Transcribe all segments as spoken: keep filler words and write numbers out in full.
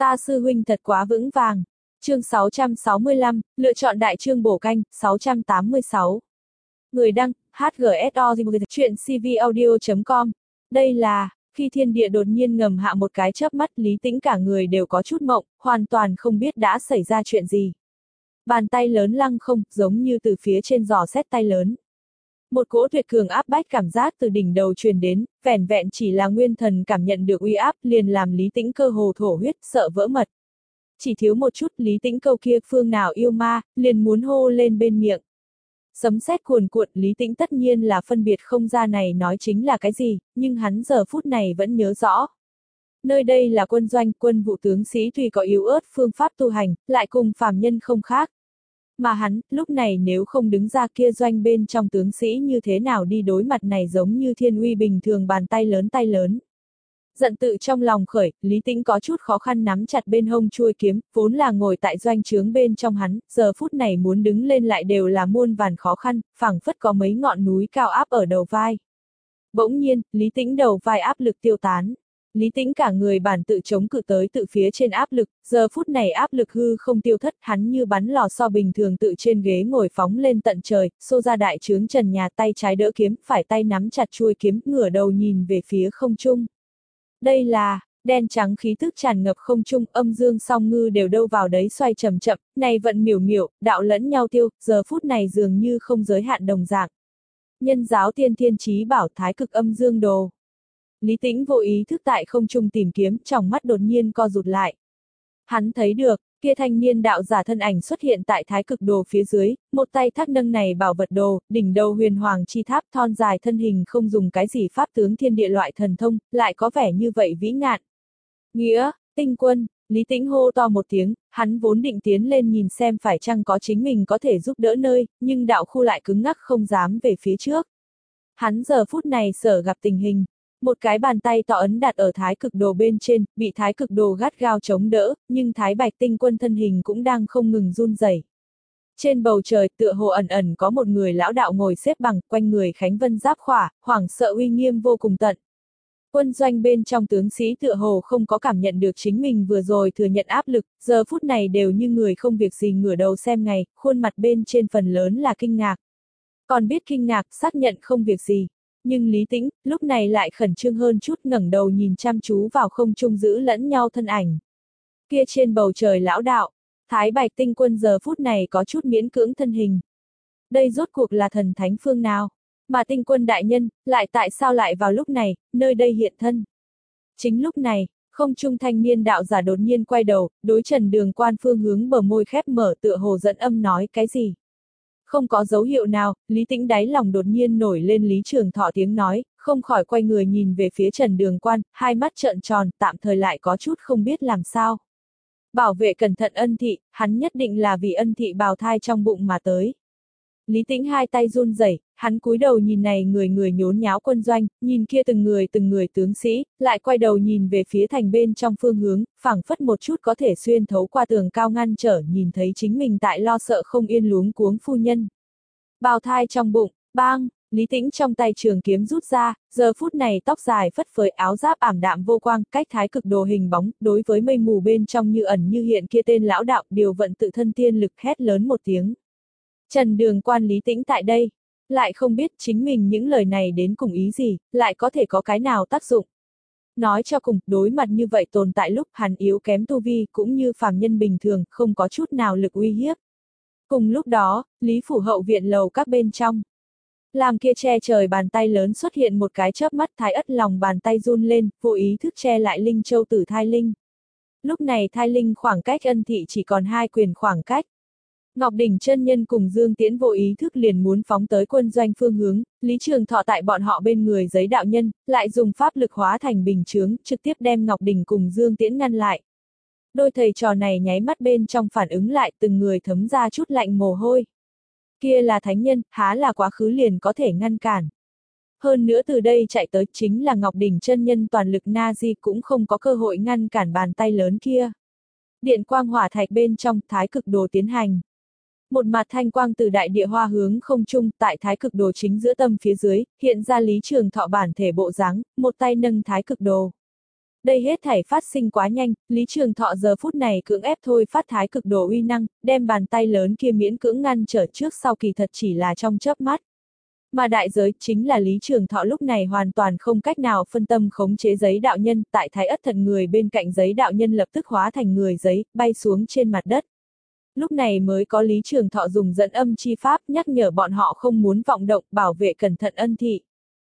Ta sư huynh thật quá vững vàng. Chương sáu trăm sáu mươi lăm, lựa chọn đại chương bổ canh, sáu trăm tám mươi sáu. Người đăng, hát giê ét o chuyện cvaudio chấm com. Đây là, khi thiên địa đột nhiên ngầm hạ một cái chớp mắt, Lý Tĩnh cả người đều có chút mộng, hoàn toàn không biết đã xảy ra chuyện gì. Bàn tay lớn lăng không, giống như từ phía trên giò xét tay lớn. Một cỗ tuyệt cường áp bách cảm giác từ đỉnh đầu truyền đến, vẻn vẹn chỉ là nguyên thần cảm nhận được uy áp liền làm Lý Tĩnh cơ hồ thổ huyết, sợ vỡ mật. Chỉ thiếu một chút, Lý Tĩnh câu kia phương nào yêu ma, liền muốn hô lên bên miệng. Sấm sét cuồn cuộn, Lý Tĩnh tất nhiên là phân biệt không ra này nói chính là cái gì, nhưng hắn giờ phút này vẫn nhớ rõ. Nơi đây là quân doanh, quân vụ tướng sĩ tuy có yếu ớt phương pháp tu hành, lại cùng phàm nhân không khác. Mà hắn, lúc này nếu không đứng ra kia doanh bên trong tướng sĩ như thế nào đi đối mặt này giống như thiên uy bình thường bàn tay lớn tay lớn. Giận tự trong lòng khởi, Lý Tĩnh có chút khó khăn nắm chặt bên hông chuôi kiếm, vốn là ngồi tại doanh trướng bên trong hắn, giờ phút này muốn đứng lên lại đều là muôn vàn khó khăn, phảng phất có mấy ngọn núi cao áp ở đầu vai. Bỗng nhiên, Lý Tĩnh đầu vai áp lực tiêu tán. Lý Tĩnh cả người bản tự chống cự tới tự phía trên áp lực, giờ phút này áp lực hư không tiêu thất, hắn như bắn lò xo bình thường tự trên ghế ngồi phóng lên tận trời, xô ra đại trướng trần nhà, tay trái đỡ kiếm, phải tay nắm chặt chuôi kiếm, ngửa đầu nhìn về phía không trung. Đây là, đen trắng khí thức tràn ngập không trung, âm dương song ngư đều đâu vào đấy xoay chậm chậm, này vận miểu miểu, đạo lẫn nhau tiêu, giờ phút này dường như không giới hạn đồng dạng. Nhân giáo tiên thiên chí bảo thái cực âm dương đồ. Lý Tĩnh vô ý thức tại không trung tìm kiếm, trong mắt đột nhiên co rụt lại. Hắn thấy được, kia thanh niên đạo giả thân ảnh xuất hiện tại thái cực đồ phía dưới, một tay thác nâng này bảo vật đồ, đỉnh đầu huyền hoàng chi tháp thon dài thân hình không dùng cái gì pháp tướng thiên địa loại thần thông, lại có vẻ như vậy vĩ ngạn. Nghĩa, tinh quân, Lý Tĩnh hô to một tiếng, hắn vốn định tiến lên nhìn xem phải chăng có chính mình có thể giúp đỡ nơi, nhưng đạo khu lại cứng ngắc không dám về phía trước. Hắn giờ phút này sở gặp tình hình. Một cái bàn tay to ấn đặt ở thái cực đồ bên trên, bị thái cực đồ gắt gao chống đỡ, nhưng thái bạch tinh quân thân hình cũng đang không ngừng run rẩy. Trên bầu trời tựa hồ ẩn ẩn có một người lão đạo ngồi xếp bằng, quanh người khánh vân giáp khỏa, hoảng sợ uy nghiêm vô cùng tận. Quân doanh bên trong tướng sĩ tựa hồ không có cảm nhận được chính mình vừa rồi thừa nhận áp lực, giờ phút này đều như người không việc gì ngửa đầu xem ngày, khuôn mặt bên trên phần lớn là kinh ngạc. Còn biết kinh ngạc, xác nhận không việc gì. Nhưng Lý Tĩnh, lúc này lại khẩn trương hơn chút, ngẩng đầu nhìn chăm chú vào không trung giữ lẫn nhau thân ảnh. Kia trên bầu trời lão đạo, thái bạch tinh quân giờ phút này có chút miễn cưỡng thân hình. Đây rốt cuộc là thần thánh phương nào? Mà tinh quân đại nhân, lại tại sao lại vào lúc này, nơi đây hiện thân? Chính lúc này, không trung thanh niên đạo giả đột nhiên quay đầu, đối Trần Đường Quan phương hướng bờ môi khép mở tựa hồ dẫn âm nói cái gì? Không có dấu hiệu nào, Lý Tĩnh đáy lòng đột nhiên nổi lên Lý Trường Thọ tiếng nói, không khỏi quay người nhìn về phía Trần Đường Quan, hai mắt trợn tròn, tạm thời lại có chút không biết làm sao. Bảo vệ cẩn thận ân thị, hắn nhất định là vì ân thị bào thai trong bụng mà tới. Lý Tĩnh hai tay run rẩy, hắn cúi đầu nhìn này người người nhốn nháo quân doanh, nhìn kia từng người từng người tướng sĩ, lại quay đầu nhìn về phía thành bên trong phương hướng, phảng phất một chút có thể xuyên thấu qua tường cao ngăn trở, nhìn thấy chính mình tại lo sợ không yên luống cuống phu nhân. Bào thai trong bụng, bang, Lý Tĩnh trong tay trường kiếm rút ra, giờ phút này tóc dài phất phới, áo giáp ảm đạm vô quang, cách thái cực đồ hình bóng, đối với mây mù bên trong như ẩn như hiện kia tên lão đạo, điều vận tự thân tiên lực hét lớn một tiếng. Trần Đường Quan Lý Tĩnh tại đây, lại không biết chính mình những lời này đến cùng ý gì, lại có thể có cái nào tác dụng. Nói cho cùng, đối mặt như vậy tồn tại lúc hắn yếu kém tu vi cũng như phàm nhân bình thường, không có chút nào lực uy hiếp. Cùng lúc đó, Lý Phủ hậu viện lầu các bên trong. Làm kia che trời bàn tay lớn xuất hiện một cái chớp mắt, Thái Ất lòng bàn tay run lên, vô ý thức che lại Linh Châu Tử Thai Linh. Lúc này Thai Linh khoảng cách ân thị chỉ còn hai quyền khoảng cách. Ngọc Đỉnh chân nhân cùng Dương Tiễn vô ý thức liền muốn phóng tới quân doanh phương hướng, Lý Trường Thọ tại bọn họ bên người giấy đạo nhân, lại dùng pháp lực hóa thành bình chướng, trực tiếp đem Ngọc Đỉnh cùng Dương Tiễn ngăn lại. Đôi thầy trò này nháy mắt bên trong phản ứng lại, từng người thấm ra chút lạnh mồ hôi. Kia là thánh nhân, há là quá khứ liền có thể ngăn cản. Hơn nữa từ đây chạy tới chính là Ngọc Đỉnh chân nhân toàn lực na di cũng không có cơ hội ngăn cản bàn tay lớn kia. Điện quang hỏa thạch bên trong thái cực đồ tiến hành. Một mặt thanh quang từ đại địa hoa hướng không trung, tại thái cực đồ chính giữa tâm phía dưới, hiện ra Lý Trường Thọ bản thể bộ dáng, một tay nâng thái cực đồ. Đây hết thảy phát sinh quá nhanh, Lý Trường Thọ giờ phút này cưỡng ép thôi phát thái cực đồ uy năng, đem bàn tay lớn kia miễn cưỡng ngăn trở trước sau kỳ thật chỉ là trong chớp mắt. Mà đại giới chính là Lý Trường Thọ lúc này hoàn toàn không cách nào phân tâm khống chế giấy đạo nhân, tại thái ất thần người bên cạnh giấy đạo nhân lập tức hóa thành người giấy, bay xuống trên mặt đất. Lúc này mới có Lý Trường Thọ dùng dẫn âm chi pháp nhắc nhở bọn họ không muốn vọng động, bảo vệ cẩn thận Ân Thị.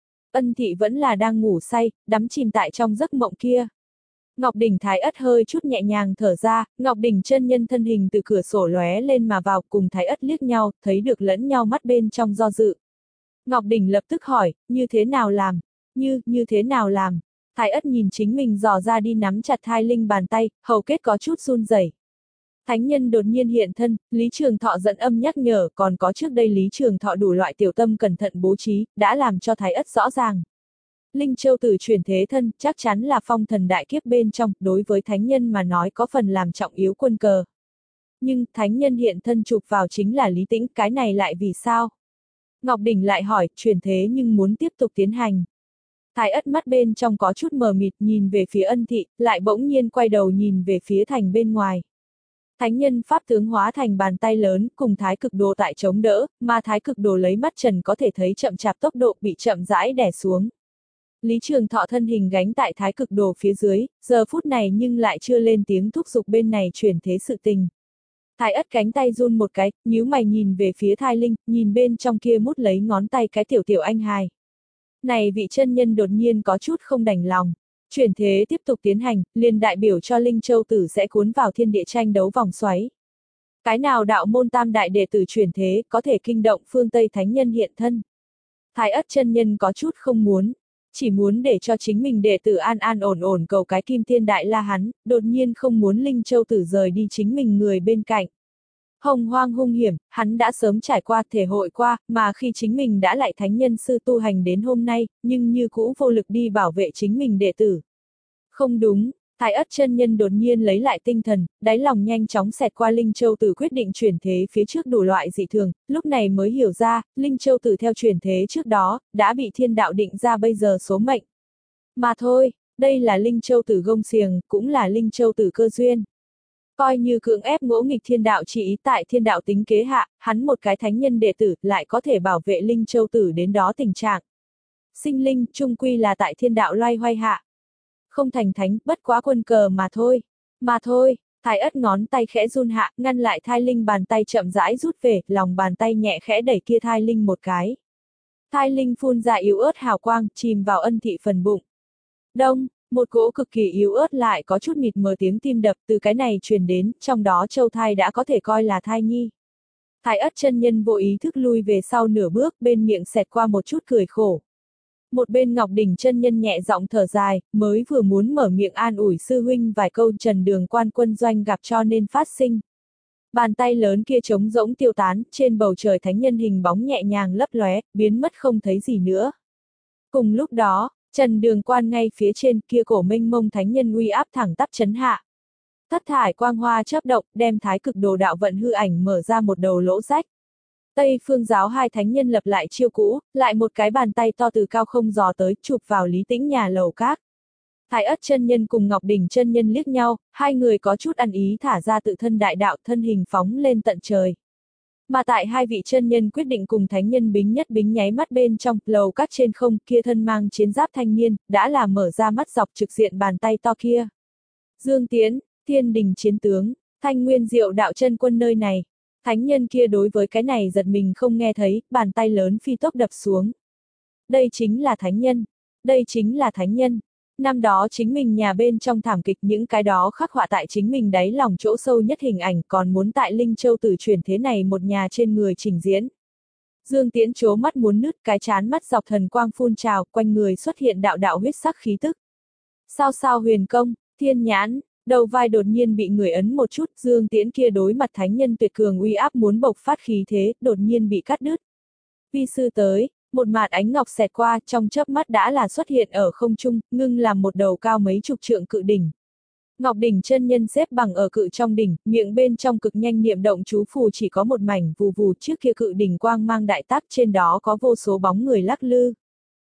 Ân Thị vẫn là đang ngủ say, đắm chìm tại trong giấc mộng kia. Ngọc Đỉnh Thái Ất hơi chút nhẹ nhàng thở ra, Ngọc Đỉnh chân nhân thân hình từ cửa sổ lóe lên mà vào, cùng Thái Ất liếc nhau, thấy được lẫn nhau mắt bên trong do dự. Ngọc Đỉnh lập tức hỏi, như thế nào làm? Như, như thế nào làm? Thái Ất nhìn chính mình dò ra đi nắm chặt thai linh bàn tay, hầu kết có chút run rẩy. Thánh nhân đột nhiên hiện thân, Lý Trường Thọ dẫn âm nhắc nhở, còn có trước đây Lý Trường Thọ đủ loại tiểu tâm cẩn thận bố trí, đã làm cho Thái Ất rõ ràng. Linh Châu Tử chuyển thế thân, chắc chắn là phong thần đại kiếp bên trong, đối với thánh nhân mà nói có phần làm trọng yếu quân cờ. Nhưng, thánh nhân hiện thân chụp vào chính là Lý Tĩnh, cái này lại vì sao? Ngọc Đỉnh lại hỏi, chuyển thế nhưng muốn tiếp tục tiến hành. Thái Ất mắt bên trong có chút mờ mịt nhìn về phía Ân Thị, lại bỗng nhiên quay đầu nhìn về phía thành bên ngoài. Thánh nhân pháp tướng hóa thành bàn tay lớn, cùng thái cực đồ tại chống đỡ, mà thái cực đồ lấy mắt trần có thể thấy chậm chạp tốc độ bị chậm rãi đè xuống. Lý Trường Thọ thân hình gánh tại thái cực đồ phía dưới, giờ phút này nhưng lại chưa lên tiếng thúc giục bên này chuyển thế sự tình. Thái Ất cánh tay run một cái, nhíu mày nhìn về phía thai linh, nhìn bên trong kia mút lấy ngón tay cái tiểu tiểu anh hài. Này vị chân nhân đột nhiên có chút không đành lòng. Chuyển thế tiếp tục tiến hành, liền đại biểu cho Linh Châu Tử sẽ cuốn vào thiên địa tranh đấu vòng xoáy. Cái nào đạo môn tam đại đệ tử chuyển thế có thể kinh động phương Tây Thánh Nhân hiện thân. Thái Ất chân nhân có chút không muốn, chỉ muốn để cho chính mình đệ tử an an ổn ổn cầu cái kim thiên đại la hắn, đột nhiên không muốn Linh Châu Tử rời đi chính mình người bên cạnh. Hồng hoang hung hiểm, hắn đã sớm trải qua thể hội qua, mà khi chính mình đã lại thánh nhân sư tu hành đến hôm nay, nhưng như cũ vô lực đi bảo vệ chính mình đệ tử. Không đúng, Thái Ất chân nhân đột nhiên lấy lại tinh thần, đáy lòng nhanh chóng xẹt qua Linh Châu Tử quyết định chuyển thế phía trước đủ loại dị thường, lúc này mới hiểu ra, Linh Châu Tử theo chuyển thế trước đó, đã bị thiên đạo định ra bây giờ số mệnh. Mà thôi, đây là Linh Châu Tử gông xiềng, cũng là Linh Châu Tử cơ duyên. Coi như cưỡng ép ngỗ nghịch thiên đạo chỉ ý tại thiên đạo tính kế hạ, hắn một cái thánh nhân đệ tử lại có thể bảo vệ Linh Châu Tử đến đó tình trạng. Sinh linh, chung quy là tại thiên đạo loay hoay hạ. Không thành thánh, bất quá quân cờ mà thôi. Mà thôi, Thái Ất ngón tay khẽ run hạ, ngăn lại thai linh bàn tay chậm rãi rút về, lòng bàn tay nhẹ khẽ đẩy kia thai linh một cái. Thai linh phun ra yếu ớt hào quang, chìm vào Ân Thị phần bụng. Đông, một cỗ cực kỳ yếu ớt lại có chút mịt mờ tiếng tim đập từ cái này truyền đến, trong đó châu thai đã có thể coi là thai nhi. Thái Ất chân nhân vô ý thức lui về sau nửa bước, bên miệng xẹt qua một chút cười khổ. Một bên Ngọc Đỉnh chân nhân nhẹ giọng thở dài, mới vừa muốn mở miệng an ủi sư huynh vài câu Trần Đường Quan quân doanh gặp cho nên phát sinh. Bàn tay lớn kia trống rỗng tiêu tán, trên bầu trời thánh nhân hình bóng nhẹ nhàng lấp lóe, biến mất không thấy gì nữa. Cùng lúc đó, Trần Đường Quan ngay phía trên kia cổ mênh mông thánh nhân uy áp thẳng tắp chấn hạ. Thất thải quang hoa chớp động, đem thái cực đồ đạo vận hư ảnh mở ra một đầu lỗ rách. Tây Phương giáo hai thánh nhân lập lại chiêu cũ, lại một cái bàn tay to từ cao không gió tới, chụp vào Lý Tĩnh nhà lầu các. Thái Ất chân nhân cùng Ngọc Đỉnh chân nhân liếc nhau, hai người có chút ăn ý thả ra tự thân đại đạo thân hình phóng lên tận trời. Mà tại hai vị chân nhân quyết định cùng thánh nhân bính nhất bính nháy mắt bên trong, lầu các trên không, kia thân mang chiến giáp thanh niên, đã là mở ra mắt dọc trực diện bàn tay to kia. Dương Tiến, thiên đình chiến tướng, Thanh Nguyên Diệu đạo chân quân nơi này. Thánh nhân kia đối với cái này giật mình không nghe thấy, bàn tay lớn phi tốc đập xuống. Đây chính là thánh nhân. Đây chính là thánh nhân. Năm đó chính mình nhà bên trong thảm kịch những cái đó khắc họa tại chính mình đáy lòng chỗ sâu nhất hình ảnh còn muốn tại Linh Châu Tử chuyển thế này một nhà trên người trình diễn. Dương Tiễn chố mắt muốn nứt, cái chán mắt dọc thần quang phun trào, quanh người xuất hiện đạo đạo huyết sắc khí tức. Sao sao huyền công, thiên nhãn, đầu vai đột nhiên bị người ấn một chút, Dương Tiễn kia đối mặt thánh nhân tuyệt cường uy áp muốn bộc phát khí thế, đột nhiên bị cắt đứt. Vi sư tới, một mạt ánh ngọc xẹt qua, trong chớp mắt đã là xuất hiện ở không trung, ngưng làm một đầu cao mấy chục trượng cự đỉnh. Ngọc Đỉnh chân nhân xếp bằng ở cự trong đỉnh, miệng bên trong cực nhanh niệm động chú phù chỉ có một mảnh vù vù, trước kia cự đỉnh quang mang đại tác, trên đó có vô số bóng người lắc lư.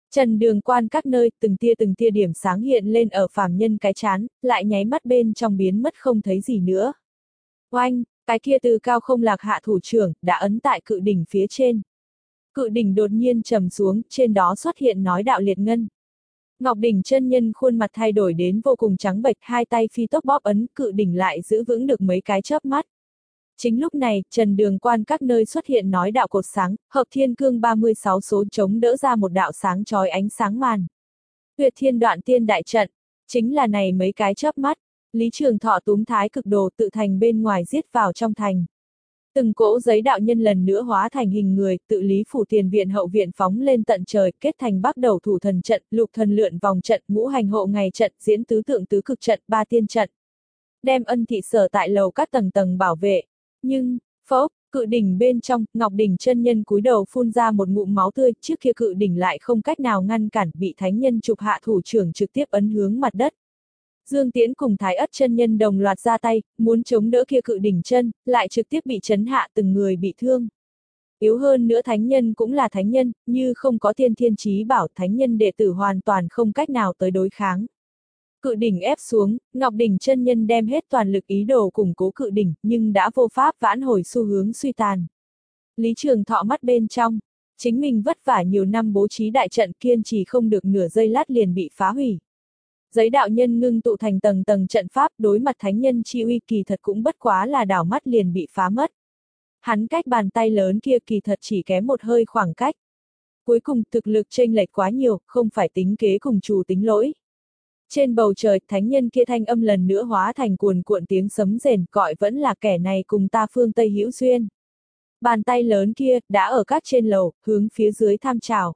Trần Đường Quan các nơi, từng tia từng tia điểm sáng hiện lên ở phàm nhân cái chán, lại nháy mắt bên trong biến mất không thấy gì nữa. Oanh, cái kia từ cao không lạc hạ thủ trưởng, đã ấn tại cự đỉnh phía trên. Cự đỉnh đột nhiên trầm xuống, trên đó xuất hiện nói đạo liệt ngân. Ngọc đỉnh chân nhân khuôn mặt thay đổi đến vô cùng trắng bệch, hai tay phi tốc bóp ấn, cự đỉnh lại giữ vững được mấy cái chớp mắt. Chính lúc này, Trần Đường Quan các nơi xuất hiện nói đạo cột sáng, hợp thiên cương ba mươi sáu số chống đỡ ra một đạo sáng chói ánh sáng màn. Tuyệt thiên đoạn tiên đại trận, chính là này mấy cái chớp mắt, Lý Trường Thọ túm thái cực đồ tự thành bên ngoài giết vào trong thành. Từng cỗ giấy đạo nhân lần nữa hóa thành hình người, tự Lý phủ tiền viện hậu viện phóng lên tận trời, kết thành bắc đầu thủ thần trận, lục thần lượn vòng trận, ngũ hành hộ ngày trận, diễn tứ tượng tứ cực trận, ba tiên trận. Đem Ân thị sở tại lầu các tầng tầng bảo vệ. Nhưng, phốc, cự đỉnh bên trong, Ngọc đỉnh chân nhân cúi đầu phun ra một ngụm máu tươi, trước kia cự đỉnh lại không cách nào ngăn cản, bị thánh nhân chụp hạ thủ trưởng trực tiếp ấn hướng mặt đất. Dương Tiễn cùng Thái Ất chân nhân đồng loạt ra tay, muốn chống đỡ kia cự đỉnh chân, lại trực tiếp bị chấn hạ, từng người bị thương. Yếu hơn nữa thánh nhân cũng là thánh nhân, như không có tiên thiên chí bảo, thánh nhân đệ tử hoàn toàn không cách nào tới đối kháng. Cự đỉnh ép xuống, Ngọc đỉnh chân nhân đem hết toàn lực ý đồ củng cố cự đỉnh, nhưng đã vô pháp vãn hồi xu hướng suy tàn. Lý Trường Thọ mắt bên trong, chính mình vất vả nhiều năm bố trí đại trận, kiên trì không được nửa giây lát liền bị phá hủy. Giấy đạo nhân ngưng tụ thành tầng tầng trận pháp, đối mặt thánh nhân chi uy kỳ thật cũng bất quá là đảo mắt liền bị phá mất. Hắn cách bàn tay lớn kia kỳ thật chỉ kém một hơi khoảng cách. Cuối cùng thực lực chênh lệch quá nhiều, không phải tính kế cùng chủ tính lỗi. Trên bầu trời, thánh nhân kia thanh âm lần nữa hóa thành cuồn cuộn tiếng sấm rền, gọi vẫn là kẻ này cùng ta phương Tây hữu duyên. Bàn tay lớn kia, đã ở các trên lầu, hướng phía dưới tham trào.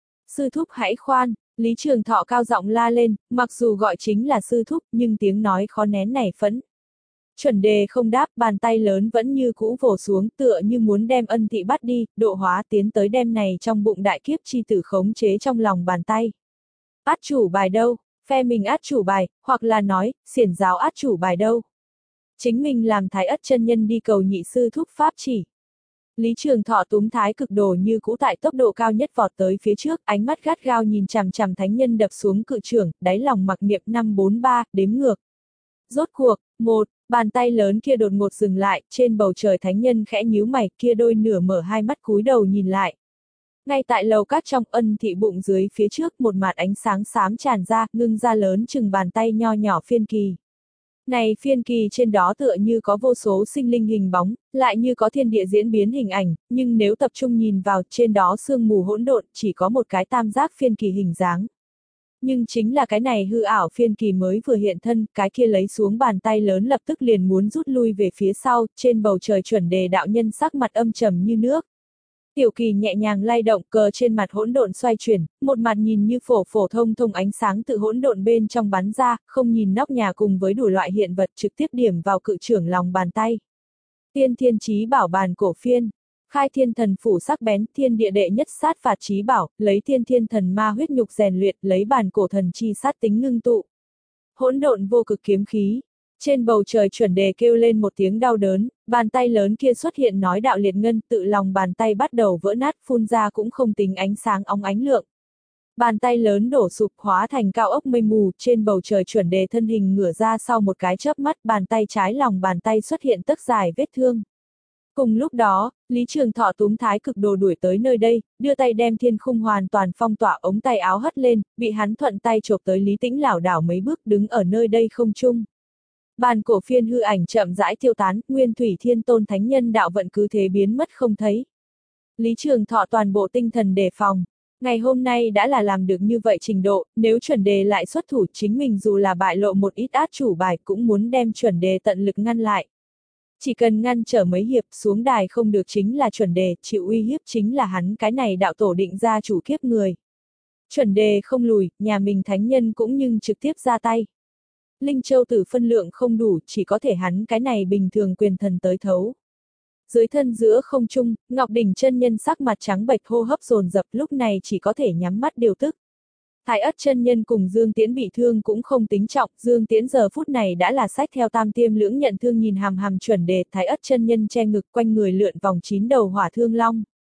Sư thúc hãy khoan, Lý Trường Thọ cao giọng la lên, mặc dù gọi chính là sư thúc, nhưng tiếng nói khó nén nảy phẫn. Chuẩn đề không đáp, bàn tay lớn vẫn như cũ vồ xuống, tựa như muốn đem Ân thị bắt đi, độ hóa tiến tới đem này trong bụng đại kiếp chi tử khống chế trong lòng bàn tay. Át chủ bài đâu? Phe mình át chủ bài, hoặc là nói, xiển giáo át chủ bài đâu? Chính mình làm Thái Ất chân nhân đi cầu nhị sư thúc pháp chỉ. Lý Trường Thọ túm thái cực đồ như cũ tại tốc độ cao nhất vọt tới phía trước, ánh mắt gắt gao nhìn chằm chằm thánh nhân đập xuống cự trưởng, đáy lòng mặc niệm năm bốn ba, đếm ngược. Rốt cuộc, một, bàn tay lớn kia đột ngột dừng lại, trên bầu trời thánh nhân khẽ nhíu mày, kia đôi nửa mở hai mắt cúi đầu nhìn lại. Ngay tại lầu các trong Ân thị bụng dưới phía trước, một mạt ánh sáng xám tràn ra, ngưng ra lớn chừng bàn tay nho nhỏ phiên kỳ. Này phiên kỳ trên đó tựa như có vô số sinh linh hình bóng, lại như có thiên địa diễn biến hình ảnh, nhưng nếu tập trung nhìn vào, trên đó sương mù hỗn độn, chỉ có một cái tam giác phiên kỳ hình dáng. Nhưng chính là cái này hư ảo phiên kỳ mới vừa hiện thân, cái kia lấy xuống bàn tay lớn lập tức liền muốn rút lui về phía sau, trên bầu trời chuẩn đề đạo nhân sắc mặt âm trầm như nước. Tiểu kỳ nhẹ nhàng lay động, cờ trên mặt hỗn độn xoay chuyển, một mặt nhìn như phổ phổ thông thông ánh sáng tự hỗn độn bên trong bắn ra, không nhìn nóc nhà cùng với đủ loại hiện vật trực tiếp điểm vào cự trưởng lòng bàn tay. Tiên thiên chí bảo bàn cổ phiên, khai thiên thần phủ sắc bén, thiên địa đệ nhất sát phạt chí bảo, lấy thiên thiên thần ma huyết nhục rèn luyện, lấy bàn cổ thần chi sát tính ngưng tụ. Hỗn độn vô cực kiếm khí. Trên bầu trời chuẩn đề kêu lên một tiếng đau đớn, bàn tay lớn kia xuất hiện nói đạo liệt ngân, tự lòng bàn tay bắt đầu vỡ nát, phun ra cũng không tính ánh sáng óng ánh lượng. Bàn tay lớn đổ sụp hóa thành cao ốc mây mù, trên bầu trời chuẩn đề thân hình ngửa ra sau một cái chớp mắt, bàn tay trái lòng bàn tay xuất hiện tấc dài vết thương. Cùng lúc đó, Lý Trường Thọ túm thái cực đồ đuổi tới nơi đây, đưa tay đem thiên khung hoàn toàn phong tỏa, ống tay áo hất lên, bị hắn thuận tay chộp tới Lý Tĩnh lảo đảo mấy bước đứng ở nơi đây không trung. Bàn cổ phiên hư ảnh chậm rãi tiêu tán, Nguyên Thủy Thiên Tôn Thánh Nhân đạo vận cứ thế biến mất không thấy. Lý Trường Thọ toàn bộ tinh thần đề phòng. Ngày hôm nay đã là làm được như vậy trình độ, nếu chuẩn đề lại xuất thủ, chính mình dù là bại lộ một ít át chủ bài cũng muốn đem chuẩn đề tận lực ngăn lại. Chỉ cần ngăn trở mấy hiệp, xuống đài không được chính là chuẩn đề, chịu uy hiếp chính là hắn cái này đạo tổ định ra chủ kiếp người. Chuẩn đề không lùi, nhà mình thánh nhân cũng nhưng trực tiếp ra tay. Linh Châu Tử phân lượng không đủ, chỉ có thể hắn cái này bình thường quyền thần tới thấu. Dưới thân giữa không trung, Ngọc đỉnh chân nhân sắc mặt trắng bệch, hô hấp dồn dập, lúc này chỉ có thể nhắm mắt điều tức. Thái Ất chân nhân cùng Dương Tiễn bị thương cũng không tính trọng, Dương Tiễn giờ phút này đã là sách theo tam tiêm lưỡng nhận thương nhìn hàm hàm chuẩn đề, Thái Ất chân nhân che ngực quanh người lượn vòng chín đầu hỏa thương long.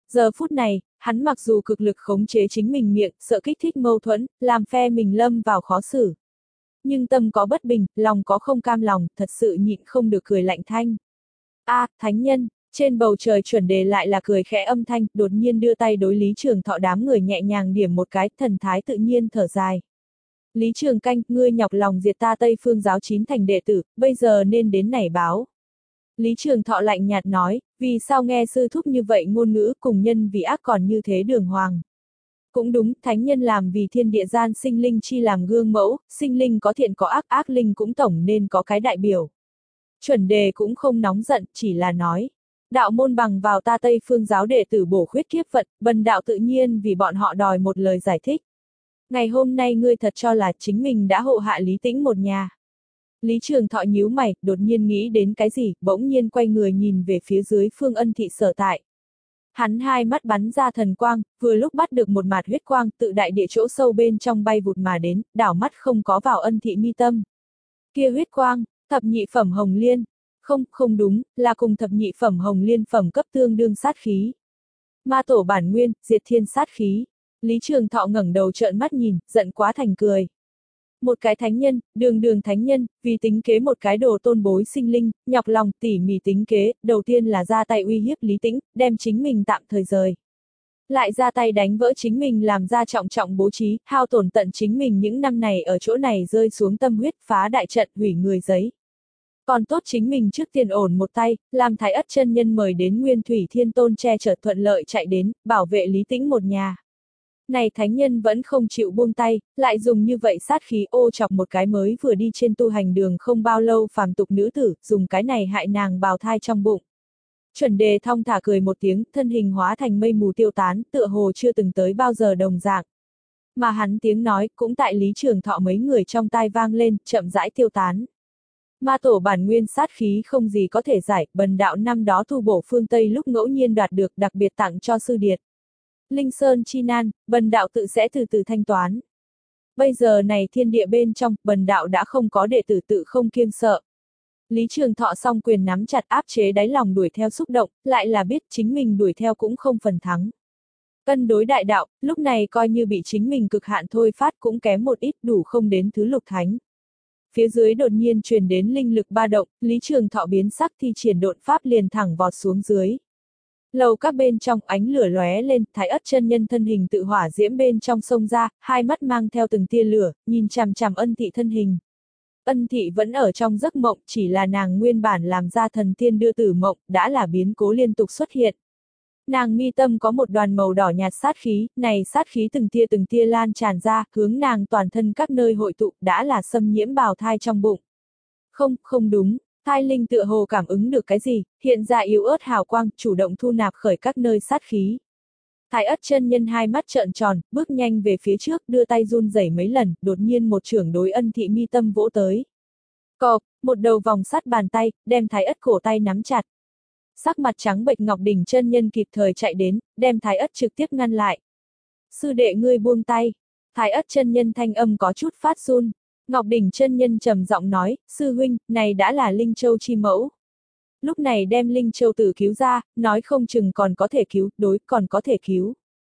Giờ phút này, hắn mặc dù cực lực khống chế chính mình miệng, sợ kích thích mâu thuẫn, làm phe mình lâm vào khó xử. Nhưng tâm có bất bình, lòng có không cam lòng, thật sự nhịn không được cười lạnh thanh. A, à, thánh nhân, trên bầu trời chuẩn đề lại là cười khẽ âm thanh, đột nhiên đưa tay đối Lý Trường Thọ đám người nhẹ nhàng điểm một cái, thần thái tự nhiên thở dài. Lý Trường Canh, ngươi nhọc lòng diệt ta Tây Phương giáo chín thành đệ tử, bây giờ nên đến nảy báo. Lý Trường Thọ lạnh nhạt nói, vì sao nghe sư thúc như vậy ngôn ngữ cùng nhân vì ác còn như thế đường hoàng. Cũng đúng, thánh nhân làm vì thiên địa gian sinh linh chi làm gương mẫu, sinh linh có thiện có ác, ác linh cũng tổng nên có cái đại biểu. Chuẩn đề cũng không nóng giận, chỉ là nói. Đạo môn bằng vào ta Tây Phương giáo đệ tử bổ khuyết kiếp vận, bần đạo tự nhiên vì bọn họ đòi một lời giải thích. Ngày hôm nay ngươi thật cho là chính mình đã hộ hạ Lý Tĩnh một nhà. Lý Trường Thọ nhíu mày, đột nhiên nghĩ đến cái gì, bỗng nhiên quay người nhìn về phía dưới Phương Ân thị sở tại. Hắn hai mắt bắn ra thần quang, vừa lúc bắt được một mạt huyết quang tự đại địa chỗ sâu bên trong bay vụt mà đến, đảo mắt không có vào Ân thị mi tâm. Kia huyết quang, thập nhị phẩm hồng liên. Không, không đúng, là cùng thập nhị phẩm hồng liên phẩm cấp tương đương sát khí. Ma tổ bản nguyên, diệt thiên sát khí. Lý Trường Thọ ngẩng đầu trợn mắt nhìn, giận quá thành cười. Một cái thánh nhân, đường đường thánh nhân, vì tính kế một cái đồ tôn bối sinh linh, nhọc lòng tỉ mỉ tính kế, đầu tiên là ra tay uy hiếp Lý Tĩnh, đem chính mình tạm thời rời. Lại ra tay đánh vỡ chính mình làm ra trọng trọng bố trí, hao tổn tận chính mình những năm này ở chỗ này rơi xuống tâm huyết, phá đại trận, hủy người giấy. Còn tốt chính mình trước tiên ổn một tay, làm Thái Ất chân nhân mời đến Nguyên Thủy Thiên Tôn che chở thuận lợi chạy đến, bảo vệ Lý Tĩnh một nhà. Này thánh nhân vẫn không chịu buông tay, lại dùng như vậy sát khí ô chọc một cái mới vừa đi trên tu hành đường không bao lâu phàm tục nữ tử, dùng cái này hại nàng bào thai trong bụng. Chuẩn đề thong thả cười một tiếng, thân hình hóa thành mây mù tiêu tán, tựa hồ chưa từng tới bao giờ đồng dạng. Mà hắn tiếng nói cũng tại Lý Trường Thọ mấy người trong tai vang lên, chậm rãi tiêu tán. Ma tổ bản nguyên sát khí không gì có thể giải, bần đạo năm đó thu bổ phương Tây lúc ngẫu nhiên đoạt được đặc biệt tặng cho sư điệt. Linh Sơn chi nan, bần đạo tự sẽ từ từ thanh toán. Bây giờ này thiên địa bên trong, bần đạo đã không có đệ tử tự không kiêng sợ. Lý Trường Thọ song quyền nắm chặt áp chế đáy lòng đuổi theo xúc động, lại là biết chính mình đuổi theo cũng không phần thắng. Cân đối đại đạo, lúc này coi như bị chính mình cực hạn thôi phát cũng kém một ít đủ không đến thứ lục thánh. Phía dưới đột nhiên truyền đến linh lực ba động, Lý Trường Thọ biến sắc thi triển độn pháp liền thẳng vọt xuống dưới. Lầu các bên trong ánh lửa lóe lên, Thái Ất chân nhân thân hình tự hỏa diễm bên trong sông ra, hai mắt mang theo từng tia lửa, nhìn chằm chằm Ân thị thân hình. Ân thị vẫn ở trong giấc mộng, chỉ là nàng nguyên bản làm ra thần tiên đưa tử mộng, đã là biến cố liên tục xuất hiện. Nàng mi tâm có một đoàn màu đỏ nhạt sát khí, này sát khí từng tia từng tia lan tràn ra, hướng nàng toàn thân các nơi hội tụ, đã là xâm nhiễm bào thai trong bụng. Không, không đúng. Thai linh tựa hồ cảm ứng được cái gì, hiện ra yếu ớt hào quang, chủ động thu nạp khởi các nơi sát khí. Thái Ất chân nhân hai mắt trợn tròn, bước nhanh về phía trước, đưa tay run rẩy mấy lần, đột nhiên một chưởng đối Ân thị mi tâm vỗ tới. Cộp, một đầu vòng sắt bàn tay, đem Thái Ất cổ tay nắm chặt. Sắc mặt trắng bệch Ngọc Đỉnh chân nhân kịp thời chạy đến, đem Thái Ất trực tiếp ngăn lại. Sư đệ ngươi buông tay. Thái Ất chân nhân thanh âm có chút phát run. Ngọc Đỉnh chân nhân trầm giọng nói, sư huynh, này đã là Linh Châu chi mẫu. Lúc này đem Linh Châu tử cứu ra, nói không chừng còn có thể cứu, đối, còn có thể cứu.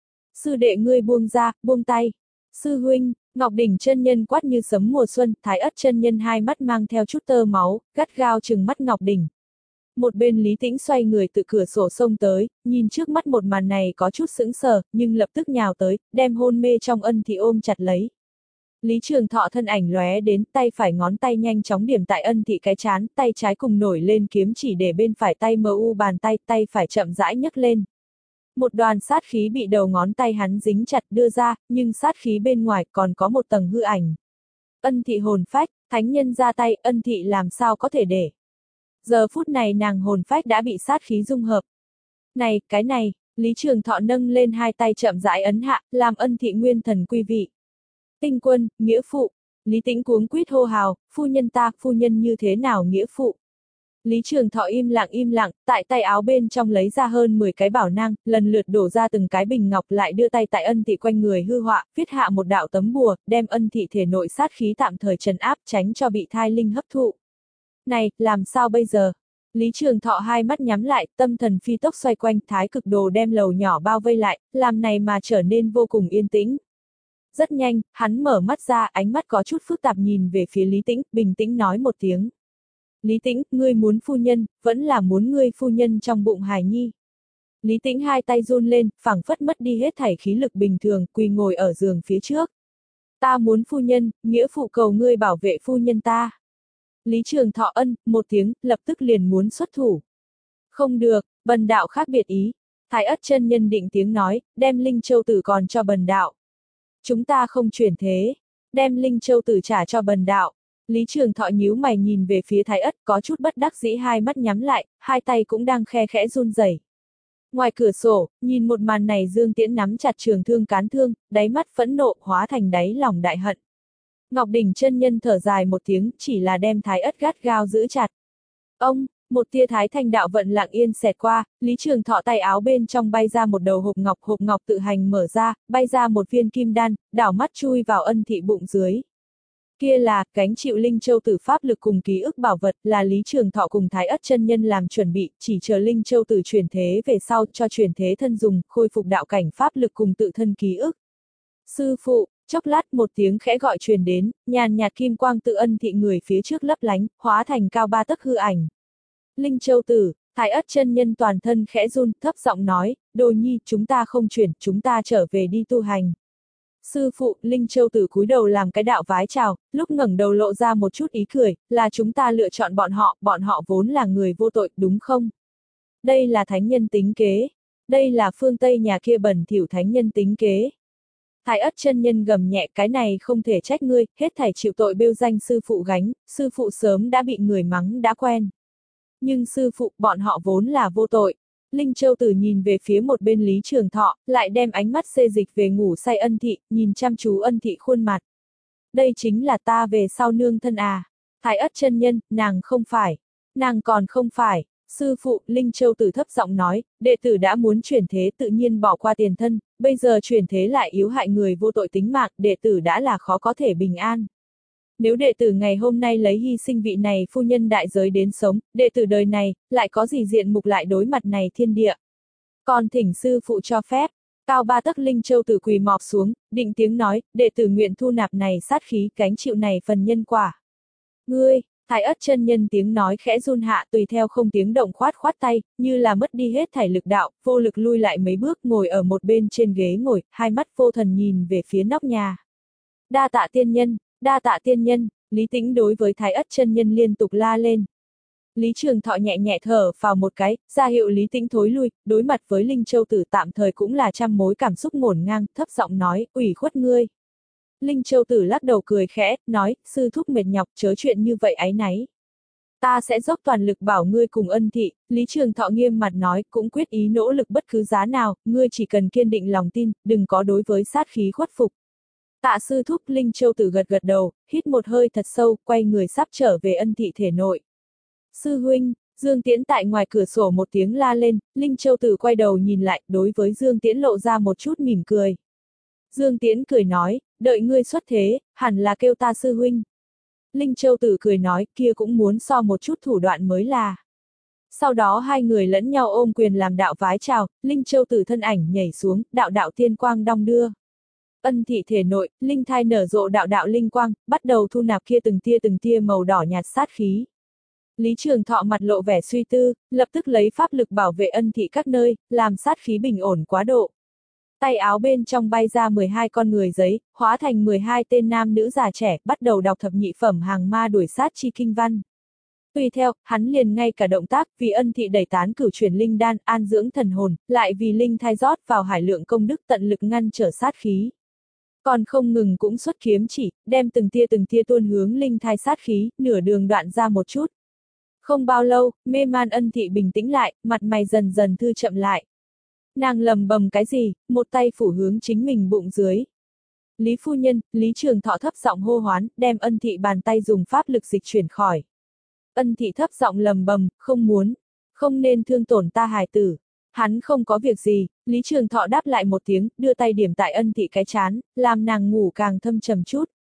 Sư đệ ngươi buông ra, buông tay. Sư huynh, Ngọc Đỉnh chân nhân quát như sấm mùa xuân, Thái Ất chân nhân hai mắt mang theo chút tơ máu, gắt gao trừng mắt Ngọc Đỉnh. Một bên Lý Tĩnh xoay người từ cửa sổ xông tới, nhìn trước mắt một màn này có chút sững sờ, nhưng lập tức nhào tới, đem hôn mê trong Ân thị ôm chặt lấy. Lý Trường Thọ thân ảnh lóe đến, tay phải ngón tay nhanh chóng điểm tại Ân thị cái chán, tay trái cùng nổi lên kiếm chỉ để bên phải tay mờ u bàn tay, tay phải chậm rãi nhấc lên. Một đoàn sát khí bị đầu ngón tay hắn dính chặt đưa ra, nhưng sát khí bên ngoài còn có một tầng hư ảnh. Ân thị hồn phách, thánh nhân ra tay, Ân thị làm sao có thể để. Giờ phút này nàng hồn phách đã bị sát khí dung hợp. Này, cái này, Lý Trường Thọ nâng lên hai tay chậm rãi ấn hạ, làm Ân thị nguyên thần quy vị. Tinh quân, nghĩa phụ. Lý Tĩnh cuống quýt hô hào, phu nhân ta, phu nhân như thế nào nghĩa phụ. Lý Trường Thọ im lặng im lặng, tại tay áo bên trong lấy ra hơn mười cái bảo nang, lần lượt đổ ra từng cái bình ngọc lại đưa tay tại Ân thị quanh người hư họa, viết hạ một đạo tấm bùa, đem Ân thị thể nội sát khí tạm thời trấn áp tránh cho bị thai linh hấp thụ. Này, làm sao bây giờ? Lý Trường Thọ hai mắt nhắm lại, tâm thần phi tốc xoay quanh, thái cực đồ đem lầu nhỏ bao vây lại, làm này mà trở nên vô cùng yên tĩnh. Rất nhanh, hắn mở mắt ra, ánh mắt có chút phức tạp nhìn về phía Lý Tĩnh, bình tĩnh nói một tiếng. Lý Tĩnh, ngươi muốn phu nhân, vẫn là muốn ngươi phu nhân trong bụng hài nhi. Lý Tĩnh hai tay run lên, phảng phất mất đi hết thảy khí lực bình thường, quỳ ngồi ở giường phía trước. Ta muốn phu nhân, nghĩa phụ cầu ngươi bảo vệ phu nhân ta. Lý Trường Thọ ân, một tiếng, lập tức liền muốn xuất thủ. Không được, bần đạo khác biệt ý. Thái Ất chân nhân định tiếng nói, đem Linh Châu Tử còn cho bần đạo. Chúng ta không chuyển thế, đem Linh Châu Tử trả cho bần đạo. Lý Trường Thọ nhíu mày nhìn về phía Thái Ất, có chút bất đắc dĩ, hai mắt nhắm lại, hai tay cũng đang khe khẽ run rẩy. Ngoài cửa sổ, nhìn một màn này Dương Tiễn nắm chặt trường thương cán thương, đáy mắt phẫn nộ hóa thành đáy lòng đại hận. Ngọc Đỉnh chân nhân thở dài một tiếng, chỉ là đem Thái Ất gắt gao giữ chặt. Ông, một tia thái thanh đạo vận lặng yên xẹt qua, Lý Trường Thọ tay áo bên trong bay ra một đầu hộp ngọc, hộp ngọc tự hành mở ra, bay ra một viên kim đan, đảo mắt chui vào Ân Thị bụng dưới. Kia là, gánh chịu Linh Châu Tử pháp lực cùng ký ức bảo vật, là Lý Trường Thọ cùng Thái Ất chân nhân làm chuẩn bị, chỉ chờ Linh Châu Tử chuyển thế về sau cho chuyển thế thân dùng, khôi phục đạo cảnh pháp lực cùng tự thân ký ức. Sư phụ, chốc lát một tiếng khẽ gọi truyền đến, nhàn nhạt kim quang tự Ân Thị người phía trước lấp lánh, hóa thành cao ba tấc hư ảnh. Linh Châu Tử, Thái Ất chân nhân toàn thân khẽ run, thấp giọng nói, Đồ Nhi, chúng ta không chuyển, chúng ta trở về đi tu hành. Sư phụ, Linh Châu Tử cúi đầu làm cái đạo vái chào, lúc ngẩng đầu lộ ra một chút ý cười, là chúng ta lựa chọn bọn họ, bọn họ vốn là người vô tội, đúng không? Đây là thánh nhân tính kế. Đây là phương Tây nhà kia bẩn thỉu thánh nhân tính kế. Thái Ất chân nhân gầm nhẹ, cái này không thể trách ngươi, hết thảy chịu tội bêu danh sư phụ gánh, sư phụ sớm đã bị người mắng đã quen. Nhưng sư phụ, bọn họ vốn là vô tội. Linh Châu Tử nhìn về phía một bên Lý Trường Thọ, lại đem ánh mắt xê dịch về ngủ say Ân Thị, nhìn chăm chú Ân Thị khuôn mặt. Đây chính là ta về sau nương thân à. Thái Ất chân nhân, nàng không phải. Nàng còn không phải. Sư phụ, Linh Châu Tử thấp giọng nói, đệ tử đã muốn chuyển thế tự nhiên bỏ qua tiền thân, bây giờ chuyển thế lại yếu hại người vô tội tính mạng, đệ tử đã là khó có thể bình an. Nếu đệ tử ngày hôm nay lấy hy sinh vị này phu nhân đại giới đến sống, đệ tử đời này, lại có gì diện mục lại đối mặt này thiên địa. Còn thỉnh sư phụ cho phép, cao ba tấc Linh Châu Tử quỳ mọp xuống, định tiếng nói, đệ tử nguyện thu nạp này sát khí, gánh chịu này phần nhân quả. Ngươi, Thái Ất chân nhân tiếng nói khẽ run hạ, tùy theo không tiếng động khoát khoát tay, như là mất đi hết thảy lực đạo, vô lực lui lại mấy bước, ngồi ở một bên trên ghế ngồi, hai mắt vô thần nhìn về phía nóc nhà. Đa tạ tiên nhân. Đa tạ tiên nhân, Lý Tĩnh đối với Thái Ất chân nhân liên tục la lên. Lý Trường Thọ nhẹ nhẹ thở vào một cái, ra hiệu Lý Tĩnh thối lui, đối mặt với Linh Châu Tử tạm thời cũng là trăm mối cảm xúc ngổn ngang, thấp giọng nói, ủy khuất ngươi. Linh Châu Tử lắc đầu cười khẽ, nói, sư thúc mệt nhọc chớ chuyện như vậy áy náy. Ta sẽ dốc toàn lực bảo ngươi cùng Ân Thị, Lý Trường Thọ nghiêm mặt nói, cũng quyết ý nỗ lực bất cứ giá nào, ngươi chỉ cần kiên định lòng tin, đừng có đối với sát khí khuất phục. Tạ sư thúc. Linh Châu Tử gật gật đầu, hít một hơi thật sâu, quay người sắp trở về Ân Thị thể nội. Sư huynh, Dương Tiễn tại ngoài cửa sổ một tiếng la lên, Linh Châu Tử quay đầu nhìn lại, đối với Dương Tiễn lộ ra một chút mỉm cười. Dương Tiễn cười nói, đợi ngươi xuất thế, hẳn là kêu ta sư huynh. Linh Châu Tử cười nói, kia cũng muốn so một chút thủ đoạn mới là. Sau đó hai người lẫn nhau ôm quyền làm đạo vái chào, Linh Châu Tử thân ảnh nhảy xuống, đạo đạo tiên quang đong đưa. Ân Thị thể nội, linh thai nở rộ đạo đạo linh quang, bắt đầu thu nạp kia từng tia từng tia màu đỏ nhạt sát khí. Lý Trường Thọ mặt lộ vẻ suy tư, lập tức lấy pháp lực bảo vệ Ân Thị các nơi, làm sát khí bình ổn quá độ. Tay áo bên trong bay ra mười hai con người giấy, hóa thành mười hai tên nam nữ già trẻ, bắt đầu đọc thập nhị phẩm hàng ma đuổi sát chi kinh văn. Tùy theo, hắn liền ngay cả động tác, vì Ân Thị đẩy tán cửu chuyển linh đan, an dưỡng thần hồn, lại vì linh thai rót vào hải lượng công đức tận lực ngăn trở sát khí. Còn không ngừng cũng xuất kiếm chỉ, đem từng tia từng tia tuôn hướng linh thai sát khí, nửa đường đoạn ra một chút. Không bao lâu, mê man Ân Thị bình tĩnh lại, mặt mày dần dần thư chậm lại. Nàng lầm bầm cái gì, một tay phủ hướng chính mình bụng dưới. Lý phu nhân, Lý Trường Thọ thấp giọng hô hoán, đem Ân Thị bàn tay dùng pháp lực dịch chuyển khỏi. Ân Thị thấp giọng lầm bầm, không muốn, không nên thương tổn ta hài tử. Hắn không có việc gì, Lý Trường Thọ đáp lại một tiếng, đưa tay điểm tại Ân Thị cái chán, làm nàng ngủ càng thâm trầm chút.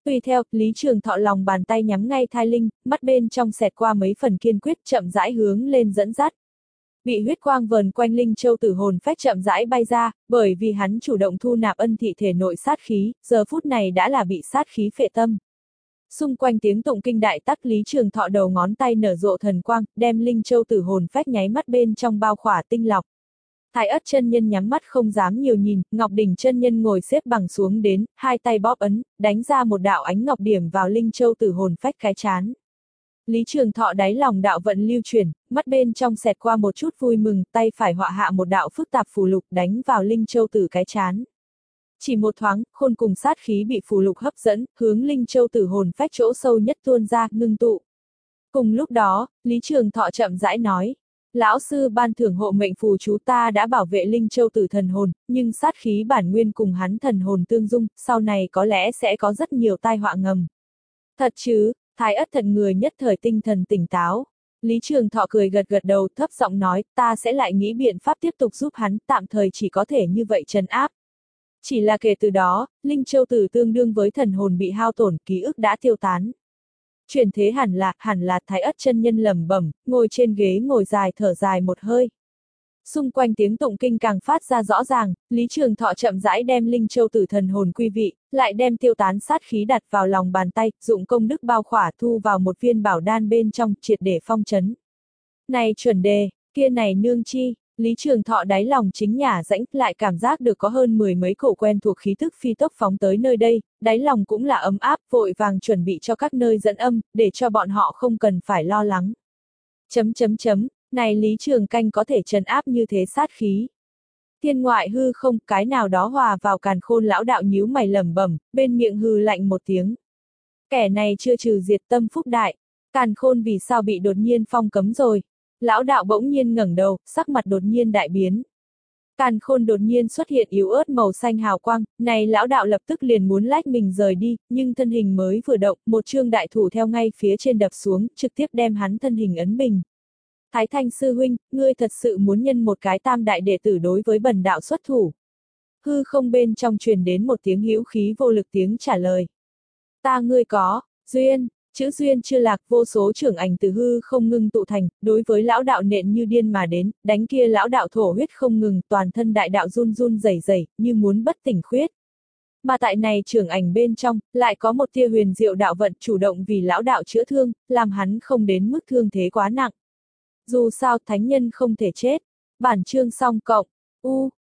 Tùy theo, Lý Trường Thọ lòng bàn tay nhắm ngay thai linh, mắt bên trong xẹt qua mấy phần kiên quyết chậm rãi hướng lên dẫn dắt. Bị huyết quang vờn quanh linh châu tử hồn phách chậm rãi bay ra, bởi vì hắn chủ động thu nạp ân thị thể nội sát khí, giờ phút này đã là bị sát khí phệ tâm. Xung quanh tiếng tụng kinh đại tắc Lý Trường Thọ đầu ngón tay nở rộ thần quang, đem linh châu tử hồn phách nháy mắt bên trong bao khỏa tinh lọc. Thái Ất chân nhân nhắm mắt không dám nhiều nhìn, Ngọc Đỉnh chân nhân ngồi xếp bằng xuống đến, hai tay bóp ấn, đánh ra một đạo ánh ngọc điểm vào linh châu tử hồn phách cái chán. Lý Trường Thọ đáy lòng đạo vận lưu chuyển, mắt bên trong xẹt qua một chút vui mừng, tay phải họa hạ một đạo phức tạp phù lục đánh vào linh châu tử cái chán. Chỉ một thoáng, khôn cùng sát khí bị phù lục hấp dẫn, hướng linh châu tử hồn phách chỗ sâu nhất tuôn ra, ngưng tụ. Cùng lúc đó, Lý Trường Thọ chậm rãi nói, lão sư ban thưởng hộ mệnh phù chú ta đã bảo vệ linh châu tử thần hồn, nhưng sát khí bản nguyên cùng hắn thần hồn tương dung, sau này có lẽ sẽ có rất nhiều tai họa ngầm. Thật chứ? Thái Ất thần người nhất thời tinh thần tỉnh táo. Lý Trường Thọ cười gật gật đầu thấp giọng nói, ta sẽ lại nghĩ biện pháp tiếp tục giúp hắn, tạm thời chỉ có thể như vậy trấn áp. Chỉ là kể từ đó, linh châu tử tương đương với thần hồn bị hao tổn, ký ức đã tiêu tán. Chuyển thế hẳn là, hẳn là Thái Ất chân nhân lẩm bẩm, ngồi trên ghế ngồi dài thở dài một hơi. Xung quanh tiếng tụng kinh càng phát ra rõ ràng, Lý Trường Thọ chậm rãi đem linh châu tử thần hồn quy vị, lại đem tiêu tán sát khí đặt vào lòng bàn tay, dụng công đức bao khỏa thu vào một viên bảo đan bên trong, triệt để phong trấn. Này chuẩn đề, kia này nương chi, Lý Trường Thọ đáy lòng chính nhả rãnh, lại cảm giác được có hơn mười mấy cổ quen thuộc khí thức phi tốc phóng tới nơi đây, đáy lòng cũng là ấm áp, vội vàng chuẩn bị cho các nơi dẫn âm, để cho bọn họ không cần phải lo lắng. Chấm chấm chấm. Này Lý Trường Canh có thể trấn áp như thế sát khí. Thiên ngoại hư không, cái nào đó hòa vào càn khôn lão đạo nhíu mày lẩm bẩm, bên miệng hư lạnh một tiếng. Kẻ này chưa trừ diệt tâm phúc đại, càn khôn vì sao bị đột nhiên phong cấm rồi. Lão đạo bỗng nhiên ngẩng đầu, sắc mặt đột nhiên đại biến. Càn khôn đột nhiên xuất hiện yếu ớt màu xanh hào quang, này lão đạo lập tức liền muốn lách mình rời đi, nhưng thân hình mới vừa động, một chương đại thủ theo ngay phía trên đập xuống, trực tiếp đem hắn thân hình ấn bình. Thái Thanh sư huynh, ngươi thật sự muốn nhân một cái tam đại đệ tử đối với bần đạo xuất thủ. Hư không bên trong truyền đến một tiếng hữu khí vô lực tiếng trả lời. Ta ngươi có, duyên, chữ duyên chưa lạc, vô số trưởng ảnh từ hư không ngưng tụ thành, đối với lão đạo nện như điên mà đến, đánh kia lão đạo thổ huyết không ngừng, toàn thân đại đạo run run rẩy rẩy, như muốn bất tỉnh khuyết. Mà tại này trưởng ảnh bên trong, lại có một tia huyền diệu đạo vận chủ động vì lão đạo chữa thương, làm hắn không đến mức thương thế quá nặng. Dù sao thánh nhân không thể chết. Bản chương xong cộng. U.